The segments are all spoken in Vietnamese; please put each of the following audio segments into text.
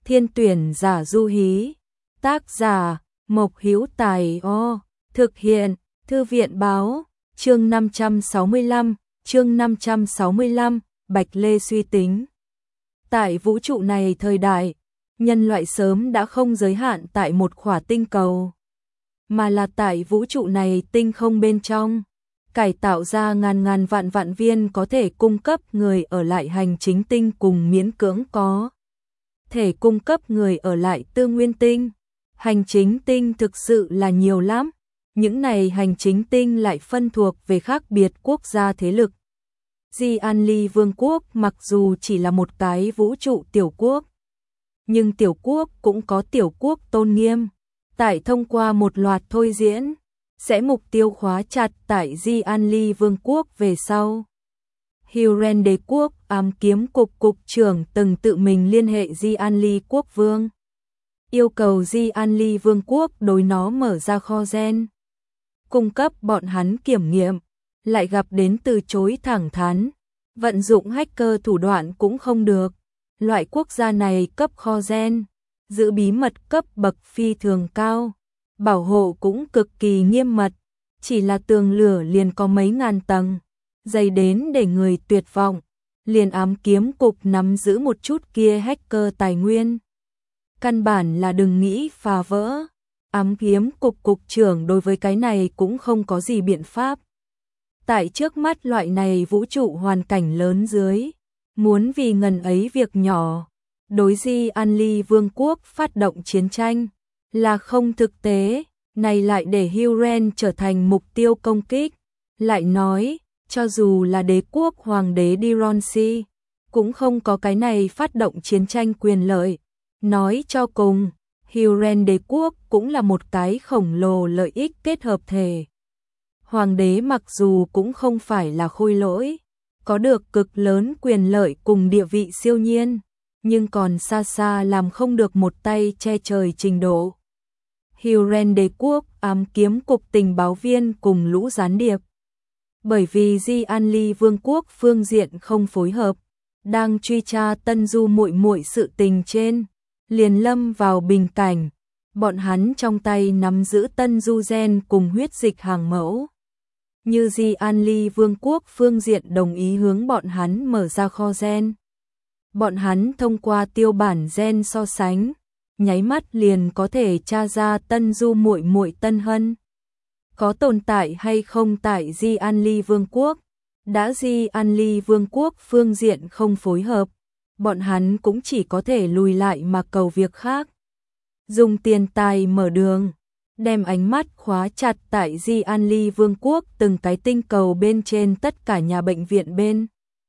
Thiên tuyển giả du hí. Tác giả Mộc Hữu Tài. Thực hiện Thư viện báo. Chương 565, Bạch Lê suy tính. Tại vũ trụ này thời đại, nhân loại sớm đã không giới hạn tại một khỏa tinh cầu, mà là tại vũ trụ này tinh không bên trong, cải tạo ra ngàn vạn viên có thể cung cấp người ở lại hành chính tinh cùng miễn cưỡng có thể cung cấp người ở lại tư nguyên tinh. Hành chính tinh thực sự là nhiều lắm, những này hành chính tinh lại phân thuộc về khác biệt quốc gia thế lực. Di An Ly Vương quốc mặc dù chỉ là một cái vũ trụ tiểu quốc, nhưng tiểu quốc cũng có tiểu quốc tôn nghiêm. Tại thông qua một loạt thôi diễn, sẽ mục tiêu khóa chặt tại Di An Ly Vương quốc về sau. Huron đế quốc ám kiếm cục trưởng từng tự mình liên hệ Di An Ly quốc vương, yêu cầu Di An Ly Vương quốc đối nó mở ra kho gen, cung cấp bọn hắn kiểm nghiệm, lại gặp đến từ chối thẳng thắn, vận dụng hacker thủ đoạn cũng không được. Loại quốc gia này cấp kho gen, giữ bí mật cấp bậc phi thường cao, bảo hộ cũng cực kỳ nghiêm mật, chỉ là tường lửa liền có mấy ngàn tầng, dày đến để người tuyệt vọng, liền ám kiếm cục nắm giữ một chút kia hacker tài nguyên. Căn bản là đừng nghĩ phá vỡ, ám kiếm cục trưởng đối với cái này cũng không có gì biện pháp. Tại trước mắt loại này vũ trụ hoàn cảnh lớn dưới, muốn vì ngần ấy việc nhỏ, đối Di An Ly Vương quốc phát động chiến tranh, là không thực tế, này lại để Huron trở thành mục tiêu công kích. Lại nói, cho dù là đế quốc hoàng đế Dironsi, cũng không có cái này phát động chiến tranh quyền lợi. Nói cho cùng, Huron đế quốc cũng là một cái khổng lồ lợi ích kết hợp thể. Hoàng đế mặc dù cũng không phải là khôi lỗi, có được cực lớn quyền lợi cùng địa vị siêu nhiên, nhưng còn xa xa làm không được một tay che trời trình độ. Huron đế quốc ám kiếm cục tình báo viên cùng lũ gián điệp, bởi vì Di An Ly Vương quốc phương diện không phối hợp, đang truy tra Tân Du muội muội sự tình trên, liền lâm vào bình cảnh, bọn hắn trong tay nắm giữ Tân Du gen cùng huyết dịch hàng mẫu. Như Di An Ly Vương quốc phương diện đồng ý hướng bọn hắn mở ra kho gen, bọn hắn thông qua tiêu bản gen so sánh, nháy mắt liền có thể tra ra Tân Du muội muội Tân Hân có tồn tại hay không tại Di An Ly Vương quốc. Đã Di An Ly Vương quốc phương diện không phối hợp, bọn hắn cũng chỉ có thể lùi lại mà cầu việc khác. Dùng tiền tài mở đường, đem ánh mắt khóa chặt tại Di An Ly Vương quốc từng cái tinh cầu bên trên tất cả nhà bệnh viện bên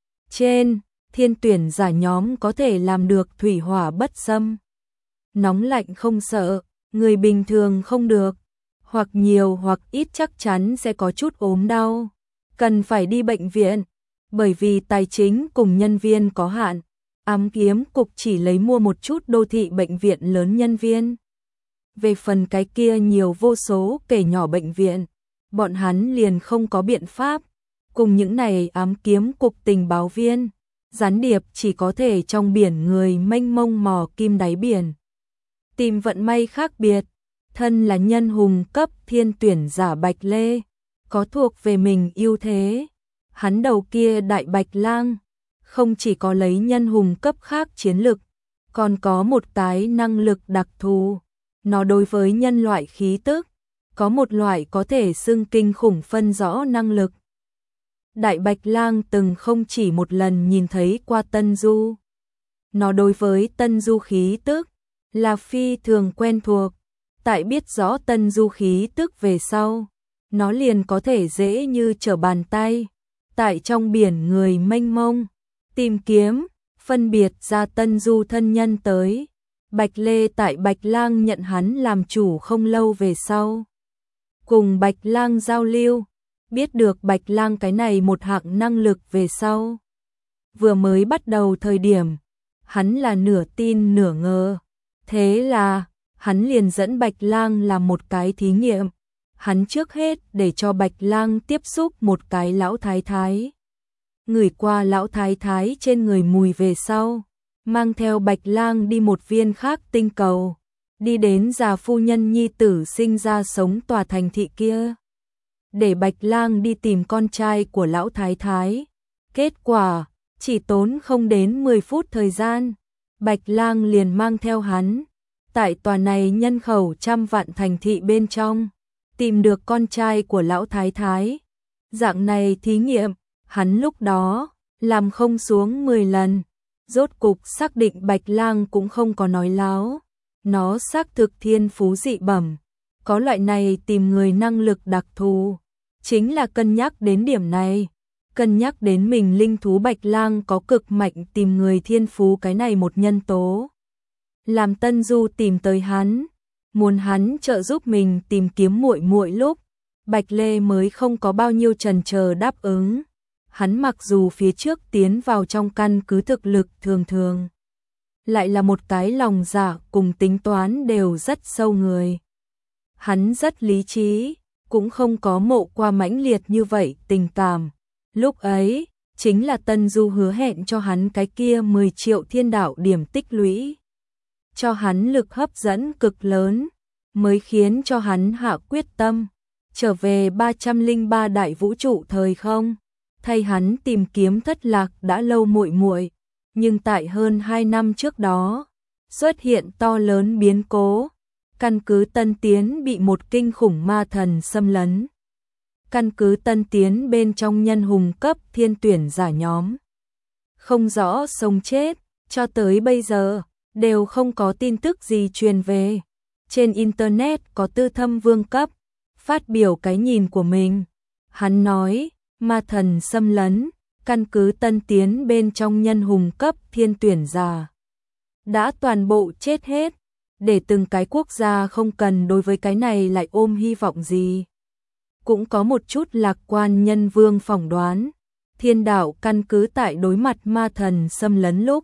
trên. Thiên tuyển giả nhóm có thể làm được thủy hỏa bất xâm, nóng lạnh không sợ, người bình thường không được, hoặc nhiều hoặc ít chắc chắn sẽ có chút ốm đau, cần phải đi bệnh viện, bởi vì tài chính cùng nhân viên có hạn, ám kiếm cục chỉ lấy mua một chút đô thị bệnh viện lớn nhân viên. Về phần cái kia nhiều vô số kể nhỏ bệnh viện, bọn hắn liền không có biện pháp, cùng những này ám kiếm cục tình báo viên, gián điệp chỉ có thể trong biển người mênh mông mò kim đáy biển, tìm vận may khác biệt. Thân là nhân hùng cấp thiên tuyển giả Bạch Lê, có thuộc về mình ưu thế. Hắn đầu kia đại bạch lang, không chỉ có lấy nhân hùng cấp khác chiến lực, còn có một cái năng lực đặc thù. Nó đối với nhân loại khí tức, có một loại có thể xưng kinh khủng phân rõ năng lực. Đại bạch lang từng không chỉ một lần nhìn thấy qua Tân Du. Nó đối với Tân Du khí tức, là phi thường quen thuộc. Tại biết rõ Tân Du khí tức về sau, nó liền có thể dễ như trở bàn tay, tại trong biển người mênh mông, tìm kiếm, phân biệt ra Tân Du thân nhân tới. Bạch Lê tại Bạch Lang nhận hắn làm chủ không lâu về sau, cùng Bạch Lang giao lưu, biết được Bạch Lang cái này một hạng năng lực về sau. Vừa mới bắt đầu thời điểm, hắn là nửa tin nửa ngờ, thế là hắn liền dẫn Bạch Lang làm một cái thí nghiệm. Hắn trước hết để cho Bạch Lang tiếp xúc một cái lão thái thái. Ngửi qua lão thái thái trên người mùi về sau, mang theo Bạch Lang đi một viên khác tinh cầu, đi đến già phu nhân nhi tử sinh ra sống tòa thành thị kia, để Bạch Lang đi tìm con trai của lão thái thái. Kết quả, chỉ tốn không đến 10 phút thời gian, Bạch Lang liền mang theo hắn, tại tòa này nhân khẩu trăm vạn thành thị bên trong, tìm được con trai của lão thái thái. Dạng này thí nghiệm, hắn lúc đó làm không xuống 10 lần, rốt cục xác định Bạch Lang cũng không có nói láo, nó xác thực thiên phú dị bẩm, có loại này tìm người năng lực đặc thù, chính là cân nhắc đến điểm này, cân nhắc đến mình linh thú Bạch Lang có cực mạnh tìm người thiên phú cái này một nhân tố. Làm Tân Du tìm tới hắn, muốn hắn trợ giúp mình tìm kiếm muội muội lúc, Bạch Lê mới không có bao nhiêu chần chờ đáp ứng. Hắn mặc dù phía trước tiến vào trong căn cứ thực lực thường thường, lại là một cái lòng dạ cùng tính toán đều rất sâu người. Hắn rất lý trí, cũng không có mộ qua mãnh liệt như vậy tình cảm. Lúc ấy, chính là Tân Du hứa hẹn cho hắn cái kia 10 triệu thiên đạo điểm tích lũy, cho hắn lực hấp dẫn cực lớn, mới khiến cho hắn hạ quyết tâm trở về 303 đại vũ trụ thời không, thay hắn tìm kiếm thất lạc đã lâu muội muội. Nhưng tại hơn 2 năm trước đó, xuất hiện to lớn biến cố, căn cứ Tân Tiến bị một kinh khủng ma thần xâm lấn. Căn cứ Tân Tiến bên trong nhân hùng cấp thiên tuyển giả nhóm, không rõ sống chết, cho tới bây giờ đều không có tin tức gì truyền về. Trên internet có tư thâm vương cấp phát biểu cái nhìn của mình. Hắn nói, ma thần xâm lấn căn cứ Tân Tiến bên trong nhân hùng cấp thiên tuyển giả đã toàn bộ chết hết, để từng cái quốc gia không cần đối với cái này lại ôm hy vọng gì. Cũng có một chút lạc quan nhân vương phỏng đoán, thiên đạo căn cứ tại đối mặt ma thần xâm lấn lúc,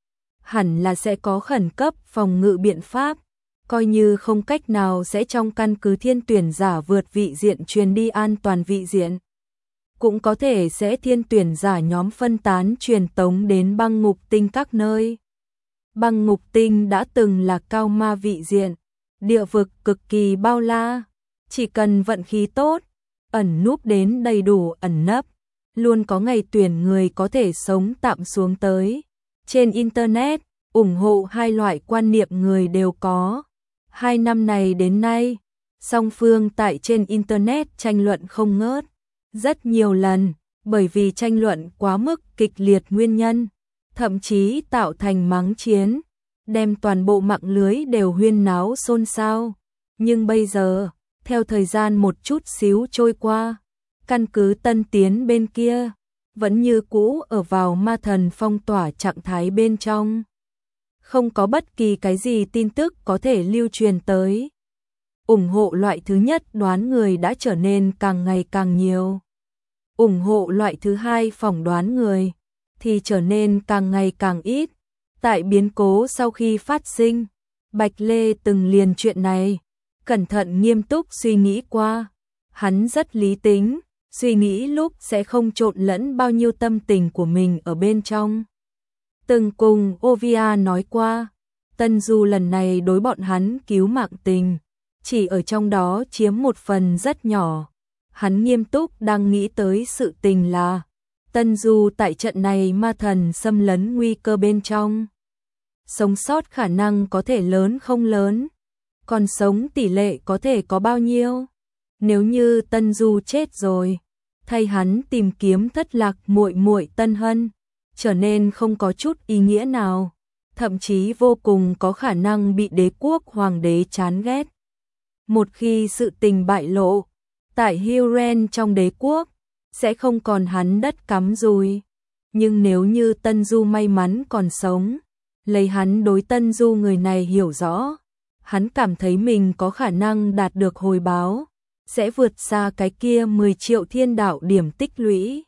hẳn là sẽ có khẩn cấp phòng ngự biện pháp, coi như không cách nào sẽ trong căn cứ thiên tuyển giả vượt vị diện truyền đi an toàn vị diện. Cũng có thể sẽ thiên tuyển giả nhóm phân tán truyền tống đến băng ngục tinh các nơi. Băng ngục tinh đã từng là cao ma vị diện, địa vực cực kỳ bao la, chỉ cần vận khí tốt, ẩn núp đến đầy đủ ẩn nấp, luôn có ngày tuyển người có thể sống tạm xuống tới. Trên internet, ủng hộ hai loại quan niệm người đều có. 2 năm này đến nay, song phương tại trên internet tranh luận không ngớt, rất nhiều lần, bởi vì tranh luận quá mức kịch liệt nguyên nhân, thậm chí tạo thành mắng chiến, đem toàn bộ mạng lưới đều huyên náo xôn xao. Nhưng bây giờ, theo thời gian một chút xíu trôi qua, căn cứ Tân Tiến bên kia vẫn như cũ ở vào ma thần phong tỏa trạng thái bên trong. Không có bất kỳ cái gì tin tức có thể lưu truyền tới. Ủng hộ loại thứ nhất đoán người đã trở nên càng ngày càng nhiều. Ủng hộ loại thứ hai phỏng đoán người thì trở nên càng ngày càng ít. Tại biến cố sau khi phát sinh, Bạch Lê từng liền chuyện này, cẩn thận nghiêm túc suy nghĩ qua. Hắn rất lý tính, suy nghĩ lúc sẽ không trộn lẫn bao nhiêu tâm tình của mình ở bên trong. Từng cùng Ovia nói qua, Tân Du lần này đối bọn hắn cứu mạng tình, chỉ ở trong đó chiếm một phần rất nhỏ. Hắn nghiêm túc đang nghĩ tới sự tình là Tân Du tại trận này ma thần xâm lấn nguy cơ bên trong, sống sót khả năng có thể lớn không lớn, còn sống tỷ lệ có thể có bao nhiêu. Nếu như Tân Du chết rồi, thay hắn tìm kiếm thất lạc muội muội Tân Hân, trở nên không có chút ý nghĩa nào, thậm chí vô cùng có khả năng bị đế quốc hoàng đế chán ghét. Một khi sự tình bại lộ, tại Huren trong đế quốc, sẽ không còn hắn đất cắm rùi. Nhưng nếu như Tân Du may mắn còn sống, lấy hắn đối Tân Du người này hiểu rõ, hắn cảm thấy mình có khả năng đạt được hồi báo, sẽ vượt xa cái kia 10 triệu thiên đạo điểm tích lũy.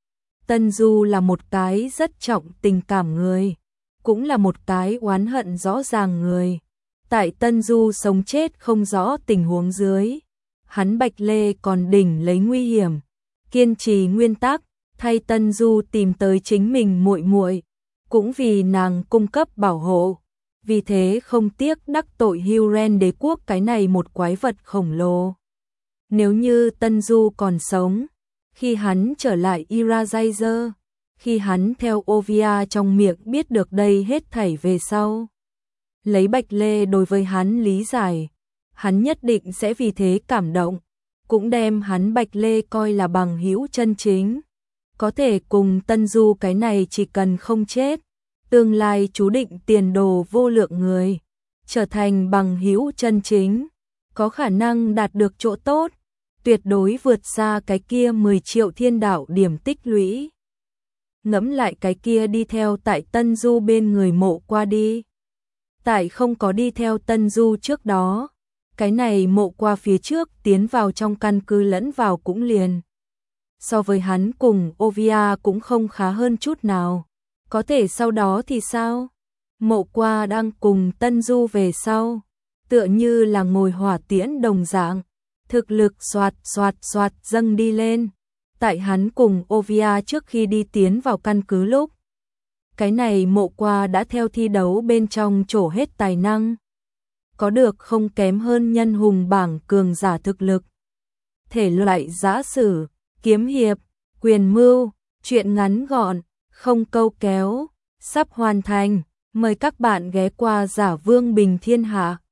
Tân Du là một cái rất trọng tình cảm người, cũng là một cái oán hận rõ ràng người. Tại Tân Du sống chết không rõ tình huống dưới, hắn Bạch Lê còn đỉnh lấy nguy hiểm, kiên trì nguyên tắc, thay Tân Du tìm tới chính mình muội muội, cũng vì nàng cung cấp bảo hộ, vì thế không tiếc đắc tội Huren đế quốc cái này một quái vật khổng lồ. Nếu như Tân Du còn sống, khi hắn trở lại Irajazer, khi hắn theo Ovia trong miệng biết được đây hết thảy về sau, lấy Bạch Lê đối với hắn lý giải, hắn nhất định sẽ vì thế cảm động, cũng đem hắn Bạch Lê coi là bằng hữu chân chính. Có thể cùng Tân Du cái này chỉ cần không chết, tương lai chú định tiền đồ vô lượng người, trở thành bằng hữu chân chính, có khả năng đạt được chỗ tốt, tuyệt đối vượt xa cái kia 10 triệu thiên đạo điểm tích lũy. Ngẫm lại cái kia đi theo tại Tân Du bên người Mộ Qua đi. Tại không có đi theo Tân Du trước đó, cái này Mộ Qua phía trước tiến vào trong căn cứ lẫn vào cũng liền. So với hắn cùng Ovia cũng không khá hơn chút nào. Có thể sau đó thì sao? Mộ Qua đang cùng Tân Du về sau, tựa như là ngồi hỏa tiễn đồng dạng, thực lực xoạt xoạt xoạt dâng đi lên. Tại hắn cùng Ovia trước khi đi tiến vào căn cứ lúc, cái này Mộ Qua đã theo thi đấu bên trong trổ hết tài năng, có được không kém hơn nhân hùng bảng cường giả thực lực. Thể loại giã sử, kiếm hiệp, quyền mưu, truyện ngắn gọn, không câu kéo, sắp hoàn thành, mời các bạn ghé qua Giả Vương Bình Thiên Hạ.